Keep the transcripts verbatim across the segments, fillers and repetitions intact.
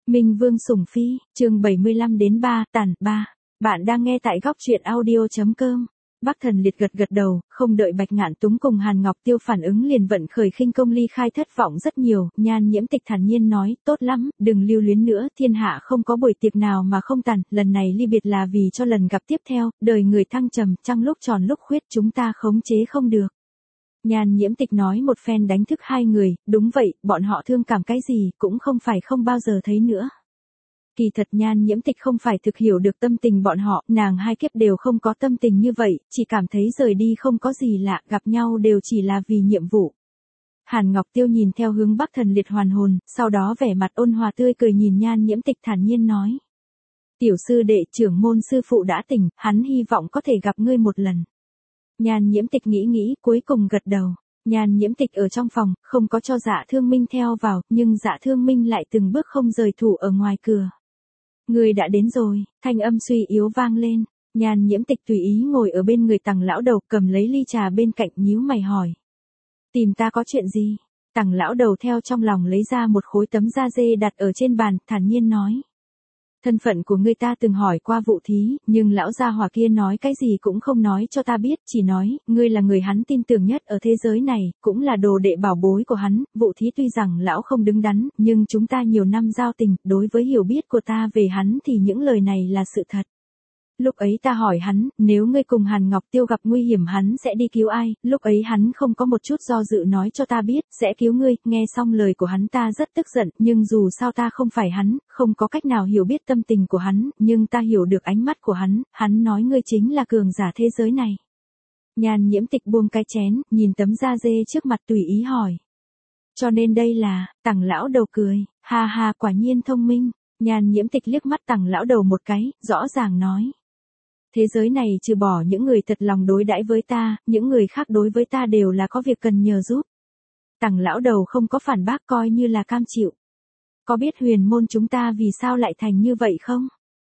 Minh Vương sủng phi, chương bảy mươi lăm đến ba, tản, ba. Bạn đang nghe tại góc truyện audio.com. Bắc Thần Liệt gật gật đầu, không đợi Bạch Ngạn Túng cùng Hàn Ngọc Tiêu phản ứng liền vận khởi khinh công ly khai, thất vọng rất nhiều. Nhan Nhiễm Tịch thản nhiên nói, tốt lắm, đừng lưu luyến nữa, thiên hạ không có buổi tiệc nào mà không tàn, lần này ly biệt là vì cho lần gặp tiếp theo, đời người thăng trầm, trăng lúc tròn lúc khuyết, chúng ta khống chế không được. Nhan Nhiễm Tịch nói một phen đánh thức hai người, đúng vậy, bọn họ thương cảm cái gì, cũng không phải không bao giờ thấy nữa. Kỳ thật Nhan Nhiễm Tịch không phải thực hiểu được tâm tình bọn họ, nàng hai kiếp đều không có tâm tình như vậy, chỉ cảm thấy rời đi không có gì lạ, gặp nhau đều chỉ là vì nhiệm vụ. Hàn Ngọc Tiêu nhìn theo hướng Bắc Thần Liệt hoàn hồn, sau đó vẻ mặt ôn hòa tươi cười nhìn Nhan Nhiễm Tịch thản nhiên nói. Tiểu sư đệ, trưởng môn sư phụ đã tỉnh, hắn hy vọng có thể gặp ngươi một lần. Nhan Nhiễm Tịch nghĩ nghĩ, cuối cùng gật đầu. Nhan Nhiễm Tịch ở trong phòng, không có cho Dạ Thương Minh theo vào, nhưng Dạ Thương Minh lại từng bước không rời thủ ở ngoài cửa. Người đã đến rồi, thanh âm suy yếu vang lên. Nhan Nhiễm Tịch tùy ý ngồi ở bên người Tằng lão đầu, cầm lấy ly trà bên cạnh, nhíu mày hỏi. Tìm ta có chuyện gì? Tằng lão đầu theo trong lòng lấy ra một khối tấm da dê đặt ở trên bàn, thản nhiên nói. Thân phận của ngươi ta từng hỏi qua Vũ Thí, nhưng lão gia hỏa kia nói cái gì cũng không nói cho ta biết, chỉ nói, ngươi là người hắn tin tưởng nhất ở thế giới này, cũng là đồ đệ bảo bối của hắn. Vũ Thí tuy rằng lão không đứng đắn, nhưng chúng ta nhiều năm giao tình, đối với hiểu biết của ta về hắn thì những lời này là sự thật. Lúc ấy ta hỏi hắn, nếu ngươi cùng Hàn Ngọc Tiêu gặp nguy hiểm hắn sẽ đi cứu ai, lúc ấy hắn không có một chút do dự nói cho ta biết, sẽ cứu ngươi, nghe xong lời của hắn ta rất tức giận, nhưng dù sao ta không phải hắn, không có cách nào hiểu biết tâm tình của hắn, nhưng ta hiểu được ánh mắt của hắn, hắn nói ngươi chính là cường giả thế giới này. Nhan Nhiễm Tịch buông cái chén, nhìn tấm da dê trước mặt tùy ý hỏi. Cho nên đây là, Tằng lão đầu cười, ha ha quả nhiên thông minh. Nhan Nhiễm Tịch liếc mắt Tằng lão đầu một cái, rõ ràng nói. Thế giới này trừ bỏ những người thật lòng đối đãi với ta, những người khác đối với ta đều là có việc cần nhờ giúp. Tằng lão đầu không có phản bác, coi như là cam chịu. Có biết huyền môn chúng ta vì sao lại thành như vậy không?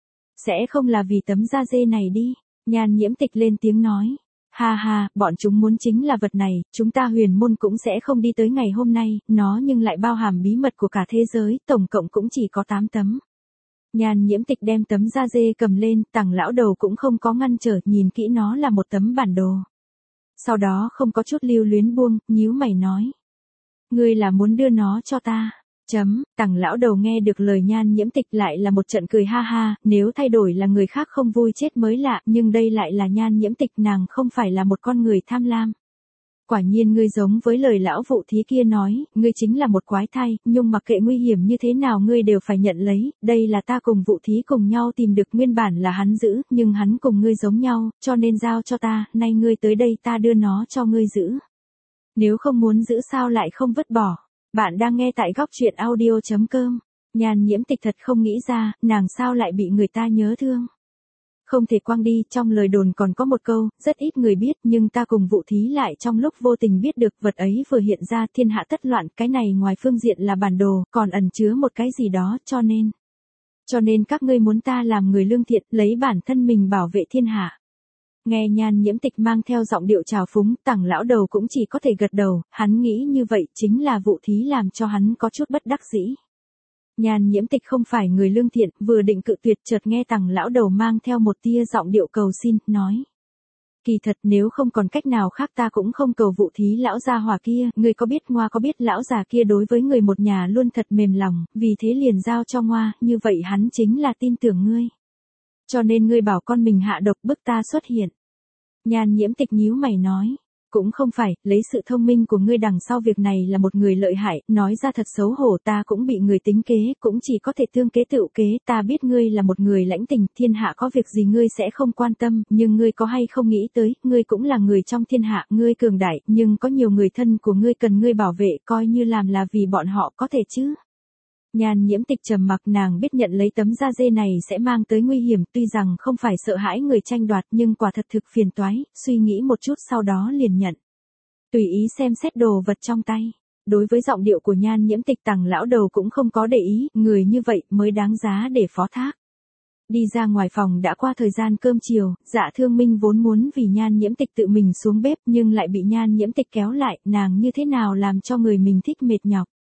Sẽ không là vì tấm da dê này đi. Nhan Nhiễm Tịch lên tiếng nói. Ha ha, bọn chúng muốn chính là vật này, chúng ta huyền môn cũng sẽ không đi tới ngày hôm nay, nó nhưng lại bao hàm bí mật của cả thế giới, tổng cộng cũng chỉ có tám tấm. Nhan Nhiễm Tịch đem tấm da dê cầm lên, Tằng lão đầu cũng không có ngăn trở, nhìn kỹ nó là một tấm bản đồ. Sau đó không có chút lưu luyến buông, nhíu mày nói. Ngươi là muốn đưa nó cho ta. Chấm, Tằng lão đầu nghe được lời Nhan Nhiễm Tịch lại là một trận cười ha ha, nếu thay đổi là người khác không vui chết mới lạ, nhưng đây lại là Nhan Nhiễm Tịch, nàng không phải là một con người tham lam. Quả nhiên ngươi giống với lời lão Vũ Thí kia nói, ngươi chính là một quái thai, nhưng mặc kệ nguy hiểm như thế nào ngươi đều phải nhận lấy, đây là ta cùng Vũ Thí cùng nhau tìm được, nguyên bản là hắn giữ, nhưng hắn cùng ngươi giống nhau, cho nên giao cho ta, nay ngươi tới đây ta đưa nó cho ngươi giữ. Nếu không muốn giữ sao lại không vứt bỏ. Bạn đang nghe tại góc truyện audio.com. Nhan Nhiễm Tịch thật không nghĩ ra, nàng sao lại bị người ta nhớ thương. Không thể quang đi, trong lời đồn còn có một câu, rất ít người biết, nhưng ta cùng Vũ Thí lại trong lúc vô tình biết được, vật ấy vừa hiện ra thiên hạ tất loạn, cái này ngoài phương diện là bản đồ, còn ẩn chứa một cái gì đó, cho nên. Cho nên các ngươi muốn ta làm người lương thiện, lấy bản thân mình bảo vệ thiên hạ. Nghe Nhan Nhiễm Tịch mang theo giọng điệu trào phúng, Tằng lão đầu cũng chỉ có thể gật đầu, hắn nghĩ như vậy chính là Vũ Thí làm cho hắn có chút bất đắc dĩ. Nhan Nhiễm Tịch không phải người lương thiện, vừa định cự tuyệt chợt nghe Tằng lão đầu mang theo một tia giọng điệu cầu xin, nói. Kỳ thật nếu không còn cách nào khác ta cũng không cầu Vũ Thí lão gia hỏa kia, người có biết Ngoa có biết lão già kia đối với người một nhà luôn thật mềm lòng, vì thế liền giao cho Ngoa, như vậy hắn chính là tin tưởng ngươi. Cho nên ngươi bảo con mình hạ độc bức ta xuất hiện. Nhan Nhiễm Tịch nhíu mày nói. Cũng không phải, lấy sự thông minh của ngươi đằng sau việc này là một người lợi hại, nói ra thật xấu hổ, ta cũng bị người tính kế, cũng chỉ có thể tương kế tự kế, ta biết ngươi là một người lãnh tình, thiên hạ có việc gì ngươi sẽ không quan tâm, nhưng ngươi có hay không nghĩ tới, ngươi cũng là người trong thiên hạ, ngươi cường đại, nhưng có nhiều người thân của ngươi cần ngươi bảo vệ, coi như làm là vì bọn họ có thể chứ. Nhan Nhiễm Tịch trầm mặc, nàng biết nhận lấy tấm da dê này sẽ mang tới nguy hiểm, tuy rằng không phải sợ hãi người tranh đoạt nhưng quả thật thực phiền toái, suy nghĩ một chút sau đó liền nhận. Tùy ý xem xét đồ vật trong tay. Đối với giọng điệu của Nhan Nhiễm Tịch, Tằng lão đầu cũng không có để ý, người như vậy mới đáng giá để phó thác. Đi ra ngoài phòng đã qua thời gian cơm chiều, Dạ Thương Minh vốn muốn vì Nhan Nhiễm Tịch tự mình xuống bếp nhưng lại bị Nhan Nhiễm Tịch kéo lại, nàng như thế nào làm cho người mình thích mệt nhọc.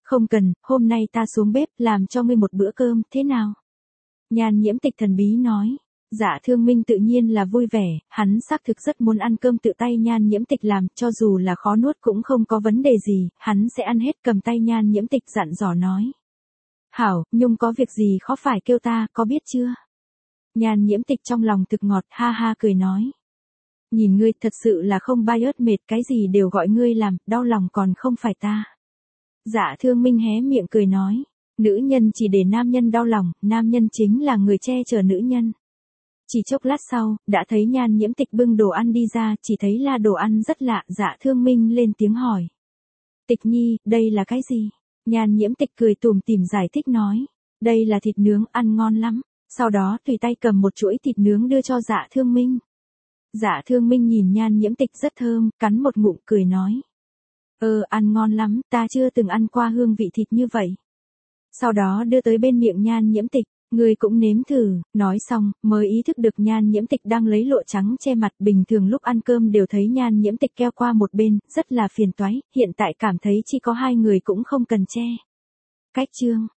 Không cần, hôm nay ta xuống bếp làm cho ngươi một bữa cơm, thế nào? Nhan Nhiễm Tịch thần bí nói. Dạ Thương Minh tự nhiên là vui vẻ, hắn xác thực rất muốn ăn cơm tự tay Nhan Nhiễm Tịch làm, cho dù là khó nuốt cũng không có vấn đề gì, hắn sẽ ăn hết, cầm tay Nhan Nhiễm Tịch dặn dò nói. Hảo, Nhung có việc gì khó phải kêu ta, có biết chưa? Nhan Nhiễm Tịch trong lòng thực ngọt, ha ha cười nói. Nhìn ngươi thật sự là không bai ớt mệt, cái gì đều gọi ngươi làm, đau lòng còn không phải ta. Dạ Thương Minh hé miệng cười nói. Nữ nhân chỉ để nam nhân đau lòng, nam nhân chính là người che chở nữ nhân. Chỉ chốc lát sau, đã thấy Nhan Nhiễm Tịch bưng đồ ăn đi ra, chỉ thấy là đồ ăn rất lạ, Dạ Thương Minh lên tiếng hỏi. Tịch nhi, đây là cái gì? Nhan Nhiễm Tịch cười tủm tỉm giải thích nói. Đây là thịt nướng, ăn ngon lắm. Sau đó tùy tay cầm một chuỗi thịt nướng đưa cho Dạ Thương Minh. Dạ Thương Minh nhìn Nhan Nhiễm Tịch rất thơm, cắn một ngụm cười nói. Ờ, ăn ngon lắm, ta chưa từng ăn qua hương vị thịt như vậy. Sau đó đưa tới bên miệng Nhan Nhiễm Tịch, ngươi cũng nếm thử, nói xong, mới ý thức được Nhan Nhiễm Tịch đang lấy lụa trắng che mặt, bình thường lúc ăn cơm đều thấy Nhan Nhiễm Tịch keo qua một bên, rất là phiền toái, hiện tại cảm thấy chỉ có hai người cũng không cần che. Cách chương